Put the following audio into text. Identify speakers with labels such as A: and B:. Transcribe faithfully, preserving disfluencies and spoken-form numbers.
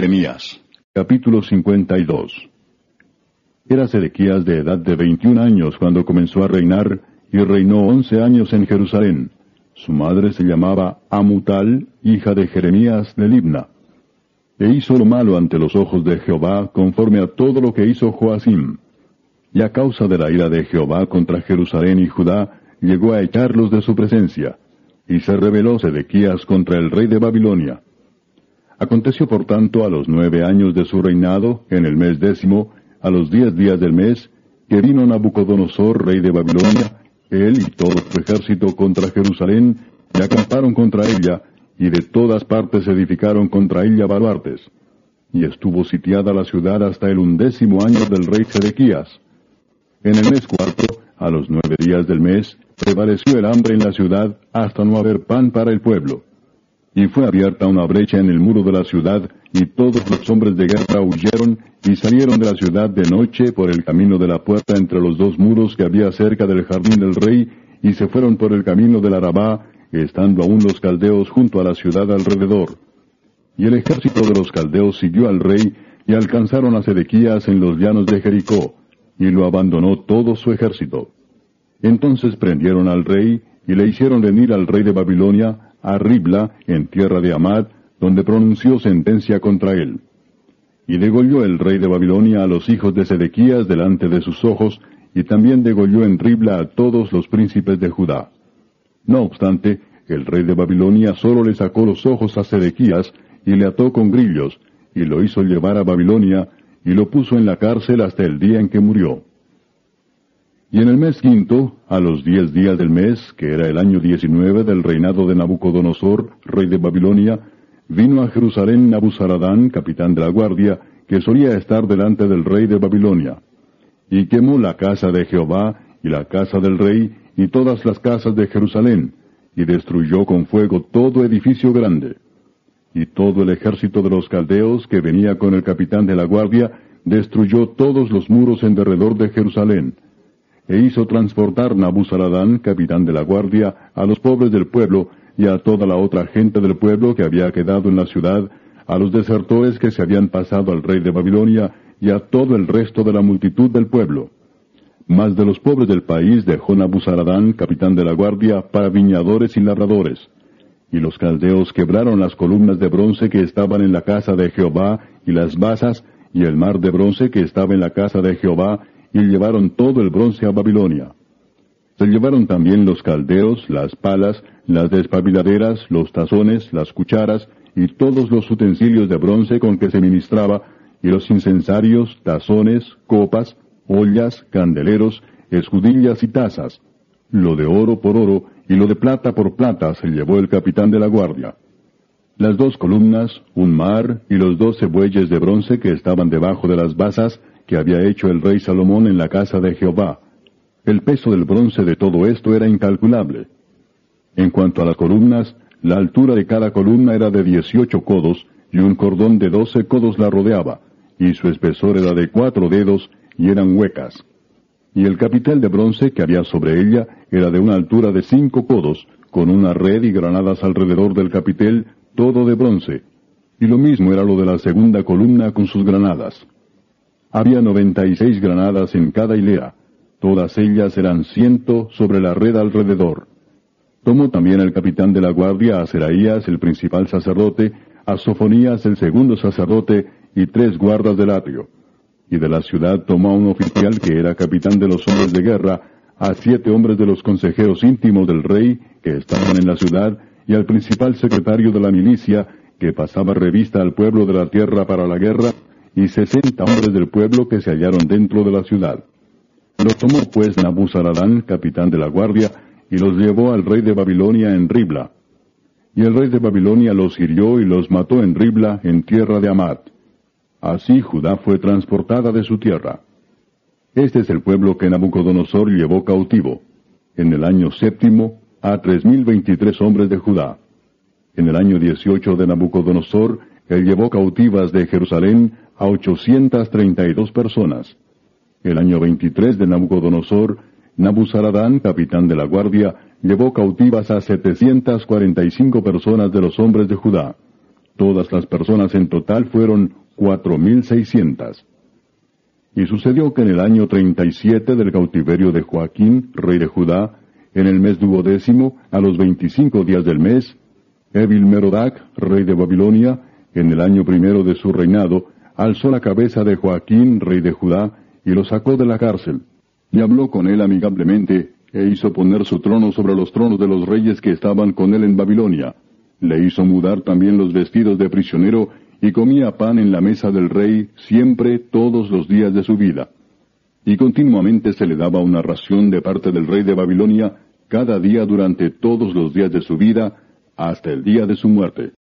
A: Jeremías.
B: Capítulo cincuenta y dos. Era Sedequías de edad de veintiún años cuando comenzó a reinar, y reinó once años en Jerusalén. Su madre se llamaba Amutal, hija de Jeremías de Libna. E hizo lo malo ante los ojos de Jehová, conforme a todo lo que hizo Joacim. Y a causa de la ira de Jehová contra Jerusalén y Judá, llegó a echarlos de su presencia. Y se rebeló Sedequías contra el rey de Babilonia. Aconteció por tanto a los nueve años de su reinado, en el mes décimo, a los diez días del mes, que vino Nabucodonosor, rey de Babilonia, él y todo su ejército contra Jerusalén, y acamparon contra ella, y de todas partes edificaron contra ella baluartes. Y estuvo sitiada la ciudad hasta el undécimo año del rey Sedequías. En el mes cuarto, a los nueve días del mes, prevaleció el hambre en la ciudad hasta no haber pan para el pueblo. Y fue abierta una brecha en el muro de la ciudad, y todos los hombres de guerra huyeron, y salieron de la ciudad de noche por el camino de la puerta entre los dos muros que había cerca del jardín del rey, y se fueron por el camino del Arabá, estando aún los caldeos junto a la ciudad alrededor. Y el ejército de los caldeos siguió al rey, y alcanzaron a Sedequías en los llanos de Jericó, y lo abandonó todo su ejército. Entonces prendieron al rey, y le hicieron venir al rey de Babilonia, a Ribla, en tierra de Amad, donde pronunció sentencia contra él. Y degolló el rey de Babilonia a los hijos de Sedequías delante de sus ojos, y también degolló en Ribla a todos los príncipes de Judá. No obstante, el rey de Babilonia solo le sacó los ojos a Sedequías, y le ató con grillos, y lo hizo llevar a Babilonia, y lo puso en la cárcel hasta el día en que murió. Y en el mes quinto, a los diez días del mes, que era el año diecinueve del reinado de Nabucodonosor, rey de Babilonia, vino a Jerusalén Nabuzaradán, capitán de la guardia, que solía estar delante del rey de Babilonia. Y quemó la casa de Jehová, y la casa del rey, y todas las casas de Jerusalén, y destruyó con fuego todo edificio grande. Y todo el ejército de los caldeos, que venía con el capitán de la guardia, destruyó todos los muros en derredor de Jerusalén. E hizo transportar Nabuzaradán, capitán de la guardia, a los pobres del pueblo, y a toda la otra gente del pueblo que había quedado en la ciudad, a los desertores que se habían pasado al rey de Babilonia, y a todo el resto de la multitud del pueblo. Mas de los pobres del país dejó Nabuzaradán, capitán de la guardia, para viñadores y labradores. Y los caldeos quebraron las columnas de bronce que estaban en la casa de Jehová, y las basas, y el mar de bronce que estaba en la casa de Jehová, y llevaron todo el bronce a Babilonia. Se llevaron también los caldeos, las palas, las despabiladeras, los tazones, las cucharas, y todos los utensilios de bronce con que se ministraba, y los incensarios, tazones, copas, ollas, candeleros, escudillas y tazas. Lo de oro por oro, y lo de plata por plata se llevó el capitán de la guardia. Las dos columnas, un mar, y los doce bueyes de bronce que estaban debajo de las basas, que había hecho el rey Salomón en la casa de Jehová. El peso del bronce de todo esto era incalculable. En cuanto a las columnas, la altura de cada columna era de dieciocho codos, y un cordón de doce codos la rodeaba, y su espesor era de cuatro dedos, y eran huecas. Y el capitel de bronce que había sobre ella era de una altura de cinco codos, con una red y granadas alrededor del capitel, todo de bronce. Y lo mismo era lo de la segunda columna con sus granadas. Había noventa y seis granadas en cada hilera. Todas ellas eran ciento sobre la red alrededor. Tomó también el capitán de la guardia a Seraías, el principal sacerdote, a Sofonías, el segundo sacerdote, y tres guardas del atrio. Y de la ciudad tomó a un oficial que era capitán de los hombres de guerra, a siete hombres de los consejeros íntimos del rey, que estaban en la ciudad, y al principal secretario de la milicia, que pasaba revista al pueblo de la tierra para la guerra, y sesenta hombres del pueblo que se hallaron dentro de la ciudad. Los tomó pues Nabuzaradán, capitán de la guardia, y los llevó al rey de Babilonia en Ribla. Y el rey de Babilonia los hirió y los mató en Ribla, en tierra de Amad. Así Judá fue transportada de su tierra. Este es el pueblo que Nabucodonosor llevó cautivo. En el año séptimo, a tres mil veintitrés hombres de Judá. En el año dieciocho de Nabucodonosor, él llevó cautivas de Jerusalén a ochocientas treinta y dos personas. El año veintitrés de Nabucodonosor, Nabuzaradán, capitán de la guardia, llevó cautivas a setecientas cuarenta y cinco personas de los hombres de Judá. Todas las personas en total fueron cuatro mil seiscientas. Y sucedió que en el año treinta y siete del cautiverio de Joaquín, rey de Judá, en el mes duodécimo, a los veinticinco días del mes, Evil-Merodac, rey de Babilonia, en el año primero de su reinado, alzó la cabeza de Joaquín, rey de Judá, y lo sacó de la cárcel, y habló con él amigablemente, e hizo poner su trono sobre los tronos de los reyes que estaban con él en Babilonia. Le hizo mudar también los vestidos de prisionero, y comía pan en la mesa del rey siempre todos los días de su vida. Y continuamente se le daba una ración de parte del rey de Babilonia, cada día durante todos los días de su vida, hasta el día de su muerte.